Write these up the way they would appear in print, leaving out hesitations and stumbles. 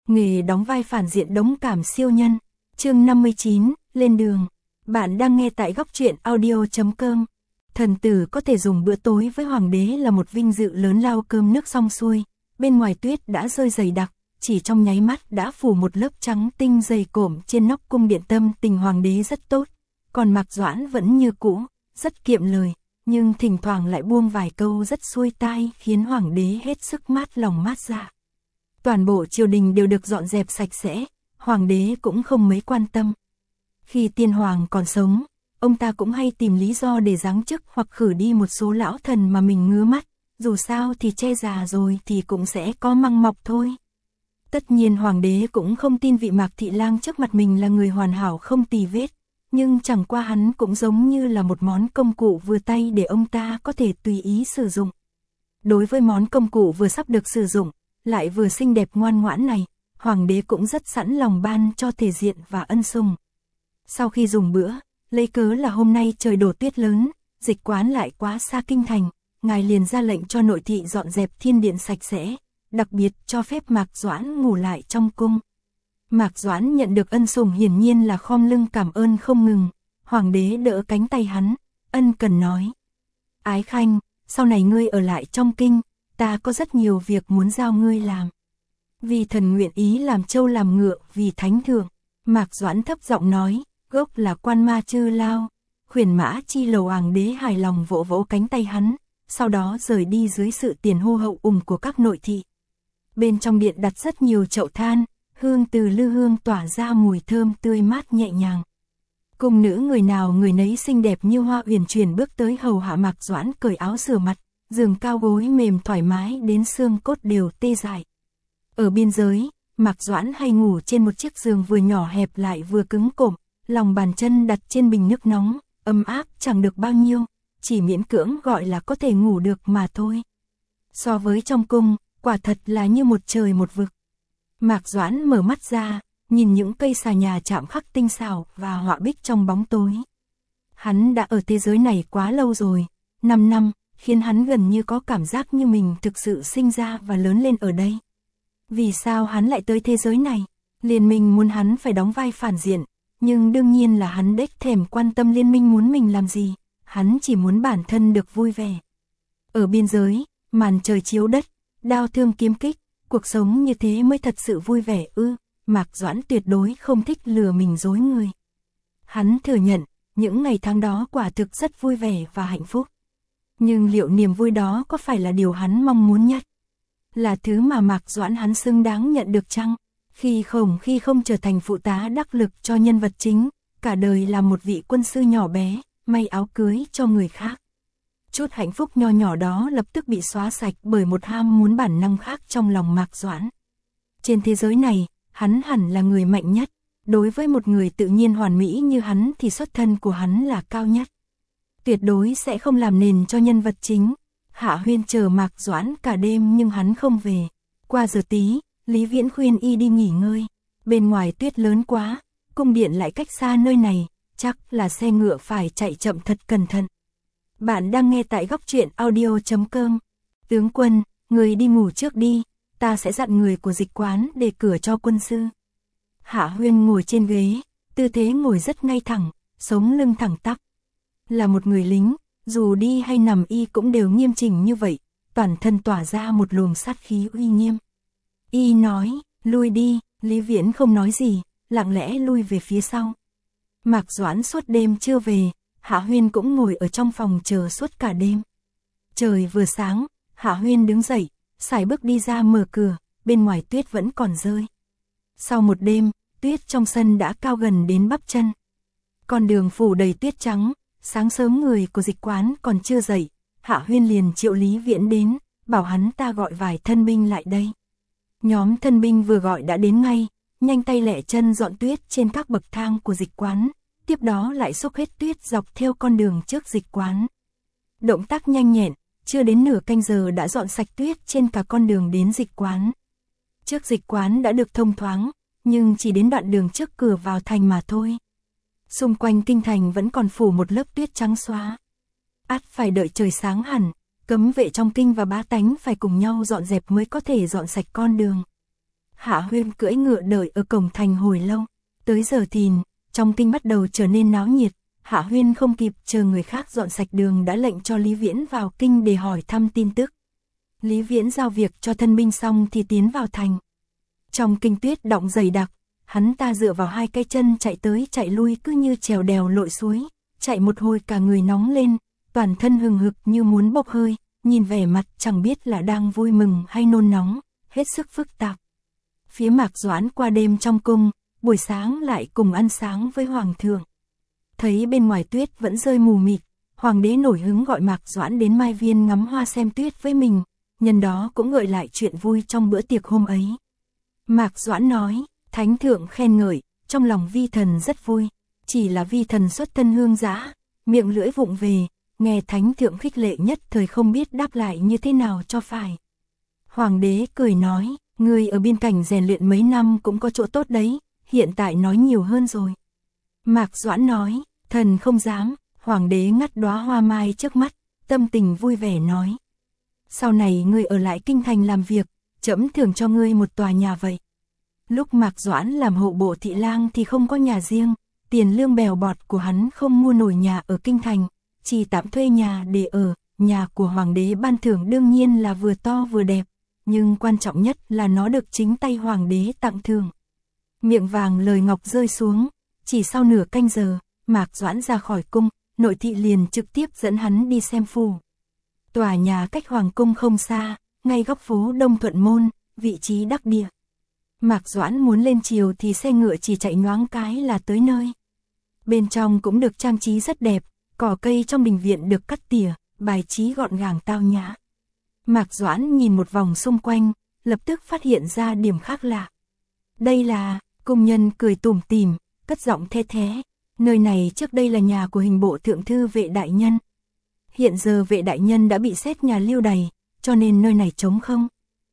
Nghề đóng vai phản diện đống cảm siêu nhân. Chương 59, lên đường. Bạn đang nghe tại góc truyện audio.com. Thần tử có thể dùng bữa tối với hoàng đế là một vinh dự lớn lao. Cơm nước xong xuôi, bên ngoài tuyết đã rơi dày đặc, chỉ trong nháy mắt đã phủ một lớp trắng tinh dày cộm trên nóc cung điện. Tâm tình hoàng đế rất tốt, còn Mạc Doãn vẫn như cũ, rất kiệm lời, nhưng thỉnh thoảng lại buông vài câu rất xuôi tai, khiến hoàng đế hết sức mát lòng mát dạ. Toàn bộ triều đình đều được dọn dẹp sạch sẽ, hoàng đế cũng không mấy quan tâm. Khi tiên hoàng còn sống, ông ta cũng hay tìm lý do để giáng chức hoặc khử đi một số lão thần mà mình ngứa mắt, dù sao thì che già rồi thì cũng sẽ có măng mọc thôi. Tất nhiên hoàng đế cũng không tin vị Mạc Thị Lang trước mặt mình là người hoàn hảo không tì vết, nhưng chẳng qua hắn cũng giống như là một món công cụ vừa tay để ông ta có thể tùy ý sử dụng. Đối với món công cụ vừa sắp được sử dụng, lại vừa xinh đẹp ngoan ngoãn này, hoàng đế cũng rất sẵn lòng ban cho thể diện và ân sủng. Sau khi dùng bữa, lấy cớ là hôm nay trời đổ tuyết lớn, dịch quán lại quá xa kinh thành, ngài liền ra lệnh cho nội thị dọn dẹp thiên điện sạch sẽ, đặc biệt cho phép Mạc Doãn ngủ lại trong cung. Mạc Doãn nhận được ân sủng hiển nhiên là khom lưng cảm ơn không ngừng, hoàng đế đỡ cánh tay hắn, ân cần nói: Ái Khanh, sau này ngươi ở lại trong kinh, ta có rất nhiều việc muốn giao ngươi làm. Vì thần nguyện ý làm trâu làm ngựa vì thánh thượng. Mạc Doãn thấp giọng nói, gốc là Quan Ma Chư Lao. Khuyển Mã Chi Lầu hoàng đế hài lòng vỗ vỗ cánh tay hắn, sau đó rời đi dưới sự tiền hô hậu ủng của các nội thị. Bên trong điện đặt rất nhiều chậu than, hương từ lư hương tỏa ra mùi thơm tươi mát nhẹ nhàng. Cung nữ người nào người nấy xinh đẹp như hoa uyển chuyển bước tới hầu hạ Mạc Doãn cởi áo rửa mặt, giường cao gối mềm thoải mái đến xương cốt đều tê dại. Ở biên giới, Mạc Doãn hay ngủ trên một chiếc giường vừa nhỏ hẹp lại vừa cứng cộm, lòng bàn chân đặt trên bình nước nóng, ấm áp chẳng được bao nhiêu, chỉ miễn cưỡng gọi là có thể ngủ được mà thôi. So với trong cung, quả thật là như một trời một vực. Mạc Doãn mở mắt ra, nhìn những cây xà nhà chạm khắc tinh xảo và họa bích trong bóng tối. Hắn đã ở thế giới này quá lâu rồi, 5 năm, khiến hắn gần như có cảm giác như mình thực sự sinh ra và lớn lên ở đây. Vì sao hắn lại tới thế giới này? Liên minh muốn hắn phải đóng vai phản diện, nhưng đương nhiên là hắn đếch thèm quan tâm liên minh muốn mình làm gì, hắn chỉ muốn bản thân được vui vẻ. Ở biên giới, màn trời chiếu đất, đao thương kiếm kích, cuộc sống như thế mới thật sự vui vẻ ư? Mạc Doãn tuyệt đối không thích lừa mình dối người. Hắn thừa nhận, những ngày tháng đó quả thực rất vui vẻ và hạnh phúc. Nhưng liệu niềm vui đó có phải là điều hắn mong muốn nhất? Là thứ mà Mạc Doãn hắn xứng đáng nhận được chăng? Khi không trở thành phụ tá đắc lực cho nhân vật chính, cả đời là một vị quân sư nhỏ bé, may áo cưới cho người khác. Chút hạnh phúc nho nhỏ đó lập tức bị xóa sạch bởi một ham muốn bản năng khác trong lòng Mạc Doãn. Trên thế giới này, hắn hẳn là người mạnh nhất. Đối với một người tự nhiên hoàn mỹ như hắn thì xuất thân của hắn là cao nhất. Tuyệt đối sẽ không làm nền cho nhân vật chính. Hạ Huyên chờ Mạc Doãn cả đêm nhưng hắn không về. Qua giờ tí, Lý Viễn khuyên y đi nghỉ ngơi. Bên ngoài tuyết lớn quá, cung điện lại cách xa nơi này, chắc là xe ngựa phải chạy chậm thật cẩn thận. Bạn đang nghe tại góc truyện audio.com. Tướng quân, người đi ngủ trước đi, ta sẽ dặn người của dịch quán để cửa cho quân sư. Hạ Huyên ngồi trên ghế, tư thế ngồi rất ngay thẳng, sống lưng thẳng tắp. Là một người lính, dù đi hay nằm y cũng đều nghiêm chỉnh như vậy, toàn thân tỏa ra một luồng sát khí uy nghiêm. Y nói, lui đi, Lý Viễn không nói gì, lặng lẽ lui về phía sau. Mạc Doãn suốt đêm chưa về, Hạ Huyên cũng ngồi ở trong phòng chờ suốt cả đêm. Trời vừa sáng, Hạ Huyên đứng dậy, sải bước đi ra mở cửa, bên ngoài tuyết vẫn còn rơi. Sau một đêm, tuyết trong sân đã cao gần đến bắp chân. Con đường phủ đầy tuyết trắng, sáng sớm người của dịch quán còn chưa dậy, Hạ Huyên liền triệu Lý Viễn đến, bảo hắn ta gọi vài thân binh lại đây. Nhóm thân binh vừa gọi đã đến ngay, nhanh tay lẹ chân dọn tuyết trên các bậc thang của dịch quán, tiếp đó lại xúc hết tuyết dọc theo con đường trước dịch quán. Động tác nhanh nhẹn, chưa đến nửa canh giờ đã dọn sạch tuyết trên cả con đường đến dịch quán. Trước dịch quán đã được thông thoáng, nhưng chỉ đến đoạn đường trước cửa vào thành mà thôi. Xung quanh kinh thành vẫn còn phủ một lớp tuyết trắng xóa. Ắt phải đợi trời sáng hẳn, cấm vệ trong kinh và bá tánh phải cùng nhau dọn dẹp mới có thể dọn sạch con đường. Hạ Huyên cưỡi ngựa đợi ở cổng thành hồi lâu. Tới giờ thìn, trong kinh bắt đầu trở nên náo nhiệt. Hạ Huyên không kịp chờ người khác dọn sạch đường đã lệnh cho Lý Viễn vào kinh để hỏi thăm tin tức. Lý Viễn giao việc cho thân binh xong thì tiến vào thành. Trong kinh tuyết đọng dày đặc, hắn ta dựa vào hai cái chân chạy tới chạy lui cứ như trèo đèo lội suối, chạy một hồi cả người nóng lên, toàn thân hừng hực như muốn bốc hơi, nhìn vẻ mặt chẳng biết là đang vui mừng hay nôn nóng, hết sức phức tạp. Phía Mạc Doãn qua đêm trong cung, buổi sáng lại cùng ăn sáng với Hoàng thượng. Thấy bên ngoài tuyết vẫn rơi mù mịt, Hoàng đế nổi hứng gọi Mạc Doãn đến Mai Viên ngắm hoa xem tuyết với mình, nhân đó cũng gợi lại chuyện vui trong bữa tiệc hôm ấy. Mạc Doãn nói, Thánh thượng khen ngợi, trong lòng vi thần rất vui, chỉ là vi thần xuất thân hương dã, miệng lưỡi vụng về, nghe Thánh thượng khích lệ nhất thời không biết đáp lại như thế nào cho phải. Hoàng đế cười nói, người ở biên cảnh rèn luyện mấy năm cũng có chỗ tốt đấy, hiện tại nói nhiều hơn rồi. Mạc Doãn nói, thần không dám. Hoàng đế ngắt đóa hoa mai trước mắt, tâm tình vui vẻ nói. Sau này ngươi ở lại kinh thành làm việc, trẫm thưởng cho ngươi một tòa nhà vậy. Lúc Mạc Doãn làm hộ bộ thị lang thì không có nhà riêng, tiền lương bèo bọt của hắn không mua nổi nhà ở kinh thành, chỉ tạm thuê nhà để ở. Nhà của hoàng đế ban thưởng đương nhiên là vừa to vừa đẹp, nhưng quan trọng nhất là nó được chính tay hoàng đế tặng thưởng. Miệng vàng lời ngọc rơi xuống, chỉ sau nửa canh giờ, Mạc Doãn ra khỏi cung, nội thị liền trực tiếp dẫn hắn đi xem phủ. Tòa nhà cách hoàng cung không xa, ngay góc phố Đông Thuận Môn, vị trí đắc địa. Mạc Doãn muốn lên chiều thì xe ngựa chỉ chạy nhoáng cái là tới nơi. Bên trong cũng được trang trí rất đẹp, cỏ cây trong đình viện được cắt tỉa, bài trí gọn gàng tao nhã. Mạc Doãn nhìn một vòng xung quanh, lập tức phát hiện ra điểm khác lạ. Đây là, cung nhân cười tủm tỉm, cất giọng the thé. Nơi này trước đây là nhà của hình bộ thượng thư Vệ đại nhân. Hiện giờ Vệ đại nhân đã bị xét nhà lưu đày, cho nên nơi này trống không.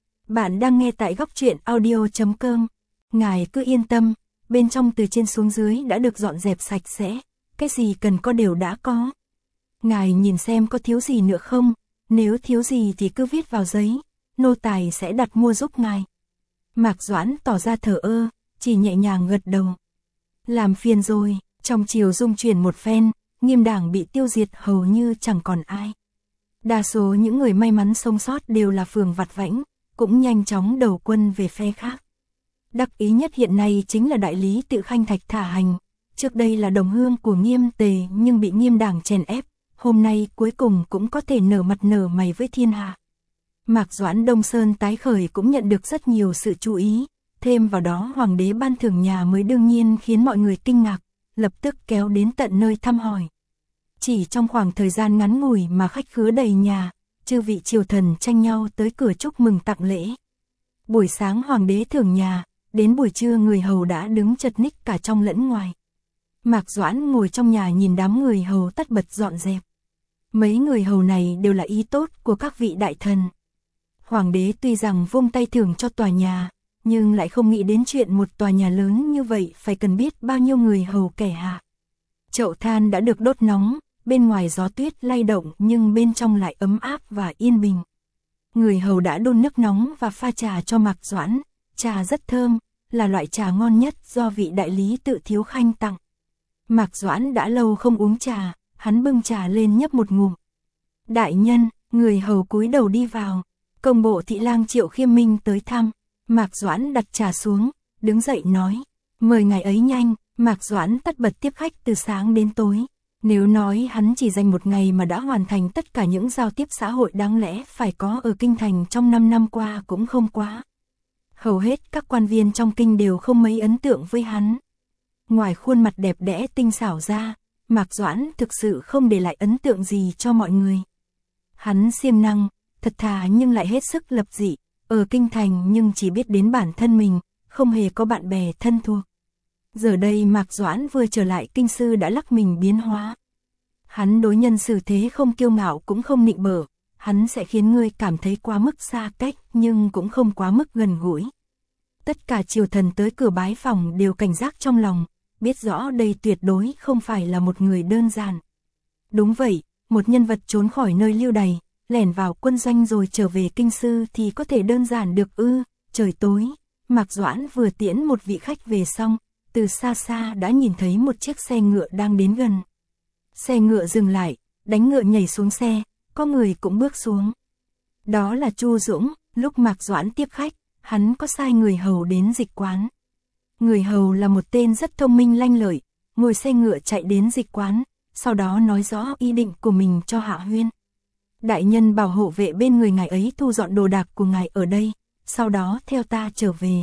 Bạn đang nghe tại góc truyện audio.com. Ngài cứ yên tâm, bên trong từ trên xuống dưới đã được dọn dẹp sạch sẽ, cái gì cần có đều đã có. Ngài nhìn xem có thiếu gì nữa không, nếu thiếu gì thì cứ viết vào giấy, nô tài sẽ đặt mua giúp ngài. Mạc Doãn tỏ ra thờ ơ, chỉ nhẹ nhàng gật đầu. Làm phiền rồi. Trong chiều dung chuyển một phen, Nghiêm đảng bị tiêu diệt hầu như chẳng còn ai. Đa số những người may mắn sống sót đều là phường vặt vãnh, cũng nhanh chóng đầu quân về phe khác. Đắc ý nhất hiện nay chính là đại lý Tự Khanh Thạch Thả Hành, trước đây là đồng hương của Nghiêm Tề nhưng bị Nghiêm đảng chèn ép, hôm nay cuối cùng cũng có thể nở mặt nở mày với thiên hạ. Mạc Doãn Đông Sơn tái khởi cũng nhận được rất nhiều sự chú ý, thêm vào đó hoàng đế ban thưởng nhà mới đương nhiên khiến mọi người kinh ngạc, lập tức kéo đến tận nơi thăm hỏi. Chỉ trong khoảng thời gian ngắn ngủi mà khách khứa đầy nhà, chư vị triều thần tranh nhau tới cửa chúc mừng tặng lễ. Buổi sáng hoàng đế thưởng nhà, đến buổi trưa người hầu đã đứng chật ních cả trong lẫn ngoài. Mạc Doãn ngồi trong nhà nhìn đám người hầu tất bật dọn dẹp. Mấy người hầu này đều là ý tốt của các vị đại thần. Hoàng đế tuy rằng vung tay thưởng cho tòa nhà, nhưng lại không nghĩ đến chuyện một tòa nhà lớn như vậy phải cần biết bao nhiêu người hầu kẻ hạ. Chậu than đã được đốt nóng, bên ngoài gió tuyết lay động nhưng bên trong lại ấm áp và yên bình. Người hầu đã đun nước nóng và pha trà cho Mạc Doãn, trà rất thơm, là loại trà ngon nhất do vị đại lý Tự Thiếu Khanh tặng. Mạc Doãn đã lâu không uống trà, hắn bưng trà lên nhấp một ngụm. Đại nhân, người hầu cúi đầu đi vào, công bộ thị lang Triệu Khiêm Minh tới thăm. Mạc Doãn đặt trà xuống, đứng dậy nói, mời ngài ấy nhanh. Mạc Doãn tất bật tiếp khách từ sáng đến tối. Nếu nói hắn chỉ dành một ngày mà đã hoàn thành tất cả những giao tiếp xã hội đáng lẽ phải có ở kinh thành trong 5 năm qua cũng không quá. Hầu hết các quan viên trong kinh đều không mấy ấn tượng với hắn. Ngoài khuôn mặt đẹp đẽ tinh xảo ra, Mạc Doãn thực sự không để lại ấn tượng gì cho mọi người. Hắn siêng năng, thật thà nhưng lại hết sức lập dị, ở kinh thành nhưng chỉ biết đến bản thân mình, không hề có bạn bè thân thuộc. Giờ đây Mạc Doãn vừa trở lại kinh sư đã lắc mình biến hóa. Hắn đối nhân xử thế không kiêu ngạo cũng không nịnh bợ, hắn sẽ khiến ngươi cảm thấy quá mức xa cách nhưng cũng không quá mức gần gũi. Tất cả triều thần tới cửa bái phòng đều cảnh giác trong lòng, biết rõ đây tuyệt đối không phải là một người đơn giản. Đúng vậy, một nhân vật trốn khỏi nơi lưu đày, lẻn vào quân doanh rồi trở về kinh sư thì có thể đơn giản được ư? Trời tối, Mạc Doãn vừa tiễn một vị khách về xong, từ xa xa đã nhìn thấy một chiếc xe ngựa đang đến gần. Xe ngựa dừng lại, đánh ngựa nhảy xuống xe, có người cũng bước xuống. Đó là Chu Dũng. Lúc Mạc Doãn tiếp khách, hắn có sai người hầu đến dịch quán. Người hầu là một tên rất thông minh lanh lợi, ngồi xe ngựa chạy đến dịch quán, sau đó nói rõ ý định của mình cho Hạ Huyên. Đại nhân bảo hộ vệ bên người ngài ấy thu dọn đồ đạc của ngài ở đây, sau đó theo ta trở về.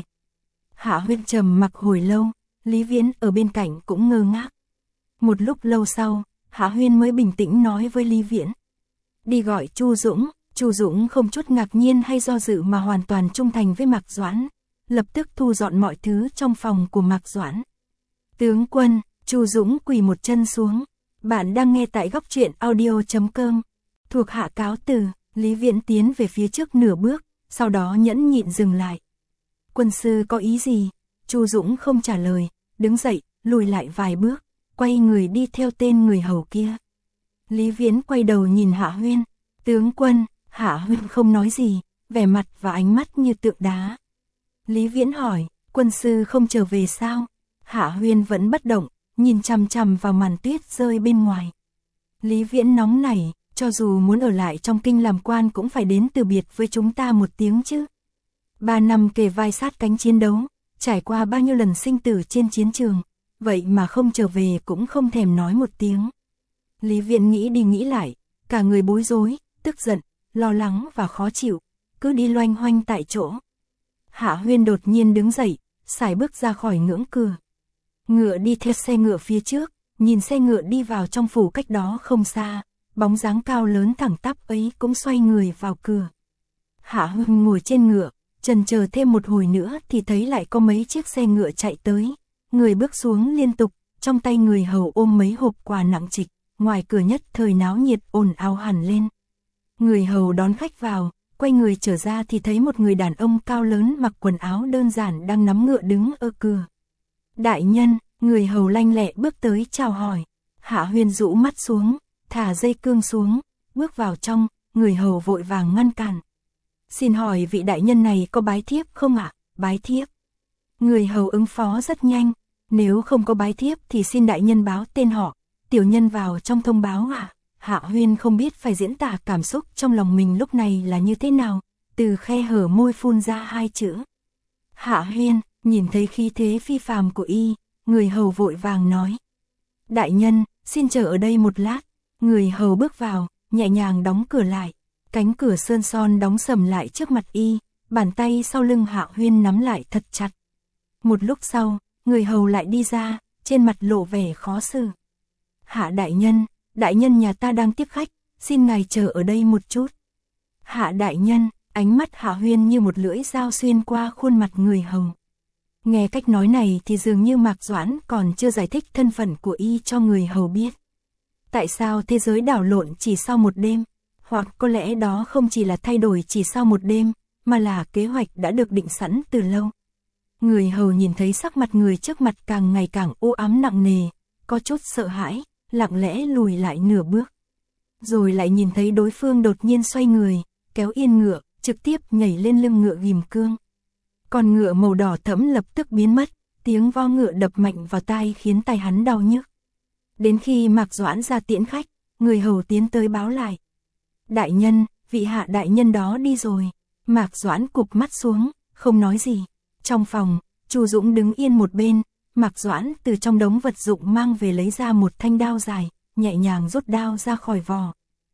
Hạ Huyên trầm mặc hồi lâu, Lý Viễn ở bên cạnh cũng ngơ ngác. Một lúc lâu sau, Hạ Huyên mới bình tĩnh nói với Lý Viễn. Đi gọi Chu Dũng. Chu Dũng không chút ngạc nhiên hay do dự mà hoàn toàn trung thành với Mạc Doãn, lập tức thu dọn mọi thứ trong phòng của Mạc Doãn. Tướng quân, Chu Dũng quỳ một chân xuống. Bạn đang nghe tại góc truyện audio.com. Thuộc hạ cáo từ. Lý Viễn tiến về phía trước nửa bước, sau đó nhẫn nhịn dừng lại. Quân sư có ý gì? Chu Dũng không trả lời, đứng dậy, lùi lại vài bước, quay người đi theo tên người hầu kia. Lý Viễn quay đầu nhìn Hạ Huyên. Tướng quân. Hạ Huyên không nói gì, vẻ mặt và ánh mắt như tượng đá. Lý Viễn hỏi, quân sư không trở về sao? Hạ Huyên vẫn bất động, nhìn chằm chằm vào màn tuyết rơi bên ngoài. Lý Viễn nóng nảy, cho dù muốn ở lại trong kinh làm quan cũng phải đến từ biệt với chúng ta một tiếng chứ. 3 năm kề vai sát cánh chiến đấu, trải qua bao nhiêu lần sinh tử trên chiến trường, vậy mà không trở về cũng không thèm nói một tiếng. Lý Viễn nghĩ đi nghĩ lại, cả người bối rối, tức giận, lo lắng và khó chịu, cứ đi loanh hoanh tại chỗ. Hạ Huyên đột nhiên đứng dậy, sải bước ra khỏi ngưỡng cửa. Ngựa đi theo xe ngựa phía trước, nhìn xe ngựa đi vào trong phủ cách đó không xa, bóng dáng cao lớn thẳng tắp ấy cũng xoay người vào cửa. Hạ Huyên ngồi trên ngựa, chần chờ thêm một hồi nữa thì thấy lại có mấy chiếc xe ngựa chạy tới, người bước xuống liên tục, trong tay người hầu ôm mấy hộp quà nặng trịch, ngoài cửa nhất thời náo nhiệt ồn ào hẳn lên. Người hầu đón khách vào, quay người trở ra thì thấy một người đàn ông cao lớn mặc quần áo đơn giản đang nắm ngựa đứng ở cửa. Đại nhân, người hầu lanh lẹ bước tới chào hỏi. Hạ Huyên rũ mắt xuống, thả dây cương xuống, bước vào trong, người hầu vội vàng ngăn cản. Xin hỏi vị đại nhân này có bái thiếp không ạ? Bái thiếp. Người hầu ứng phó rất nhanh, nếu không có bái thiếp thì xin đại nhân báo tên họ, tiểu nhân vào trong thông báo ạ. Hạ Huyên không biết phải diễn tả cảm xúc trong lòng mình lúc này là như thế nào, từ khe hở môi phun ra hai chữ. Hạ Huyên, nhìn thấy khí thế phi phàm của y, người hầu vội vàng nói. Đại nhân, xin chờ ở đây một lát. Người hầu bước vào, nhẹ nhàng đóng cửa lại, cánh cửa sơn son đóng sầm lại trước mặt y, bàn tay sau lưng Hạ Huyên nắm lại thật chặt. Một lúc sau, người hầu lại đi ra, trên mặt lộ vẻ khó xử. Hạ đại nhân nhà ta đang tiếp khách, xin ngài chờ ở đây một chút. Hạ đại nhân, ánh mắt Hạ Huyên như một lưỡi dao xuyên qua khuôn mặt người hầu. Nghe cách nói này thì dường như Mạc Doãn còn chưa giải thích thân phận của y cho người hầu biết. Tại sao thế giới đảo lộn chỉ sau một đêm? Hoặc có lẽ đó không chỉ là thay đổi chỉ sau một đêm, mà là kế hoạch đã được định sẵn từ lâu. Người hầu nhìn thấy sắc mặt người trước mặt càng ngày càng u ám nặng nề, có chút sợ hãi, lặng lẽ lùi lại nửa bước. Rồi lại nhìn thấy đối phương đột nhiên xoay người, kéo yên ngựa, trực tiếp nhảy lên lưng ngựa ghim cương. Con ngựa màu đỏ thẫm lập tức biến mất, tiếng vo ngựa đập mạnh vào tai khiến tai hắn đau nhức. Đến khi Mạc Doãn ra tiễn khách, người hầu tiến tới báo lại. Đại nhân, vị hạ đại nhân đó đi rồi. Mạc Doãn cụp mắt xuống, không nói gì. Trong phòng, Chu Dũng đứng yên một bên, Mạc Doãn từ trong đống vật dụng mang về lấy ra một thanh đao dài, nhẹ nhàng rút đao ra khỏi vỏ.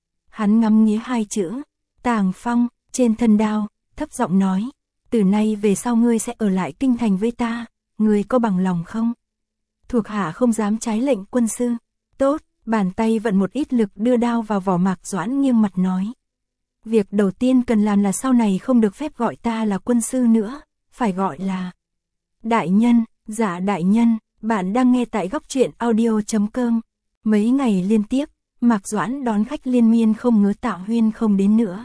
Hắn ngắm nghía hai chữ, Tàng Phong, trên thân đao, thấp giọng nói, từ nay về sau ngươi sẽ ở lại kinh thành với ta, ngươi có bằng lòng không? Thuộc hạ không dám trái lệnh quân sư. Tốt, bàn tay vận một ít lực đưa đao vào vỏ. Mạc Doãn nghiêng mặt nói. Việc đầu tiên cần làm là sau này không được phép gọi ta là quân sư nữa, phải gọi là đại nhân. Dạ đại nhân, bạn đang nghe tại góc truyện audio.com. Mấy ngày liên tiếp, Mạc Doãn đón khách liên miên không ngớt. Tạ Huyên không đến nữa.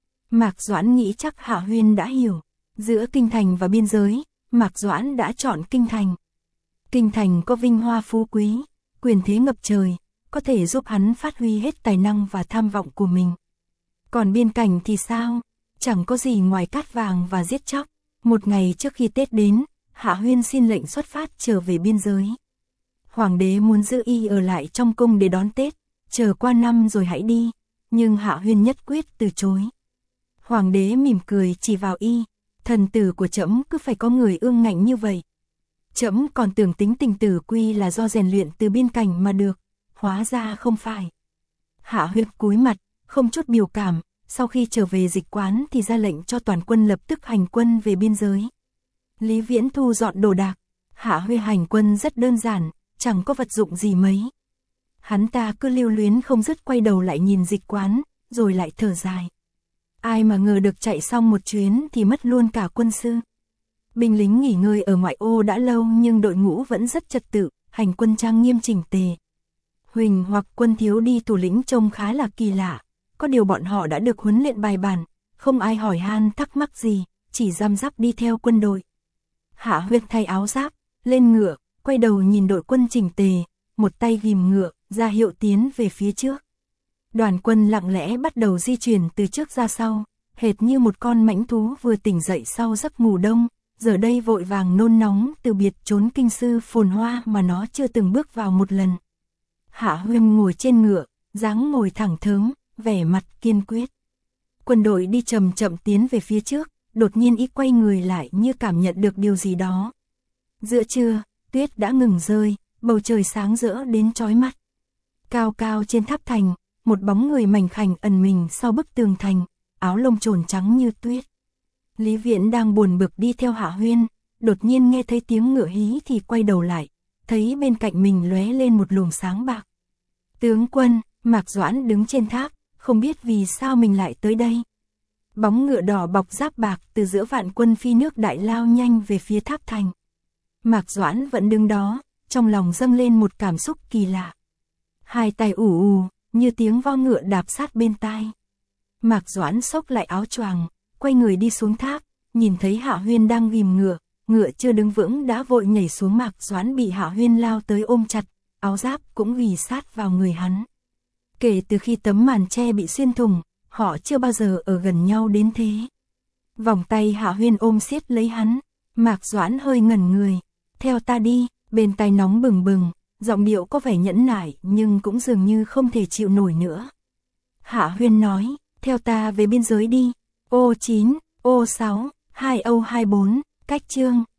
Mạc Doãn nghĩ chắc Hạ Huyên đã hiểu. Giữa kinh thành và biên giới, Mạc Doãn đã chọn kinh thành. Kinh thành có vinh hoa phú quý, quyền thế ngập trời, có thể giúp hắn phát huy hết tài năng và tham vọng của mình. Còn biên cảnh thì sao? Chẳng có gì ngoài cát vàng và giết chóc. Một ngày trước khi Tết đến, Hạ Huyên xin lệnh xuất phát trở về biên giới. Hoàng đế muốn giữ y ở lại trong cung để đón Tết, chờ qua năm rồi hãy đi, nhưng Hạ Huyên nhất quyết từ chối. Hoàng đế mỉm cười chỉ vào y, thần tử của trẫm cứ phải có người ương ngạnh như vậy. Trẫm còn tưởng tính tình tử quy là do rèn luyện từ biên cảnh mà được, hóa ra không phải. Hạ Huyên cúi mặt, không chút biểu cảm, sau khi trở về dịch quán thì ra lệnh cho toàn quân lập tức hành quân về biên giới. Lý Viễn thu dọn đồ đạc, Hạ Huyên hành quân rất đơn giản, chẳng có vật dụng gì mấy. Hắn ta cứ lưu luyến không dứt quay đầu lại nhìn dịch quán, rồi lại thở dài. Ai mà ngờ được chạy xong một chuyến thì mất luôn cả quân sư. Binh lính nghỉ ngơi ở ngoại ô đã lâu nhưng đội ngũ vẫn rất trật tự, hành quân trang nghiêm chỉnh tề. Huỳnh hoặc quân thiếu đi thủ lĩnh trông khá là kỳ lạ, có điều bọn họ đã được huấn luyện bài bản, không ai hỏi han thắc mắc gì, chỉ răm rắp đi theo quân đội. Hạ Huyên thay áo giáp, lên ngựa, quay đầu nhìn đội quân chỉnh tề, một tay ghìm ngựa, ra hiệu tiến về phía trước. Đoàn quân lặng lẽ bắt đầu di chuyển từ trước ra sau, hệt như một con mãnh thú vừa tỉnh dậy sau giấc ngủ đông, giờ đây vội vàng nôn nóng từ biệt trốn kinh sư phồn hoa mà nó chưa từng bước vào một lần. Hạ Huyên ngồi trên ngựa, dáng ngồi thẳng thớm, vẻ mặt kiên quyết. Quân đội đi chậm chậm tiến về phía trước, đột nhiên y quay người lại như cảm nhận được điều gì đó. Giữa trưa, tuyết đã ngừng rơi, bầu trời sáng rỡ đến chói mắt. Cao cao trên tháp thành, một bóng người mảnh khảnh ẩn mình sau bức tường thành, áo lông trồn trắng như tuyết. Lý Viễn đang buồn bực đi theo Hạ Huyên, đột nhiên nghe thấy tiếng ngựa hí thì quay đầu lại, thấy bên cạnh mình lóe lên một luồng sáng bạc. Tướng quân, Mạc Doãn đứng trên tháp, không biết vì sao mình lại tới đây. Bóng ngựa đỏ bọc giáp bạc từ giữa vạn quân phi nước đại lao nhanh về phía tháp thành. Mạc Doãn vẫn đứng đó, trong lòng dâng lên một cảm xúc kỳ lạ. Hai tay ù ù, như tiếng vo ngựa đạp sát bên tai. Mạc Doãn xốc lại áo choàng, quay người đi xuống tháp, nhìn thấy Hạ Huyên đang ghìm ngựa, ngựa chưa đứng vững đã vội nhảy xuống. Mạc Doãn bị Hạ Huyên lao tới ôm chặt, áo giáp cũng ghì sát vào người hắn. Kể từ khi tấm màn che bị xuyên thủng, họ chưa bao giờ ở gần nhau đến thế. Vòng tay Hạ Huyên ôm siết lấy hắn, Mạc Doãn hơi ngẩn người. Theo ta đi, bên tai nóng bừng bừng, giọng điệu có vẻ nhẫn nại nhưng cũng dường như không thể chịu nổi nữa. Hạ Huyên nói, theo ta về biên giới đi. Ô 9, ô 6, 2 Âu 24, cách chương.